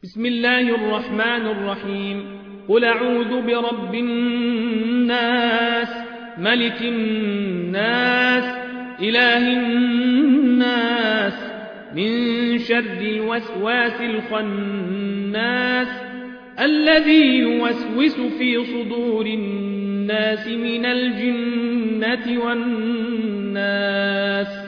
بسم الله الرحمن الرحيم. قل أعوذ برب الناس ملك الناس إله الناس من شر الوسواس الخناس الذي يوسوس في صدور الناس من الجنة والناس.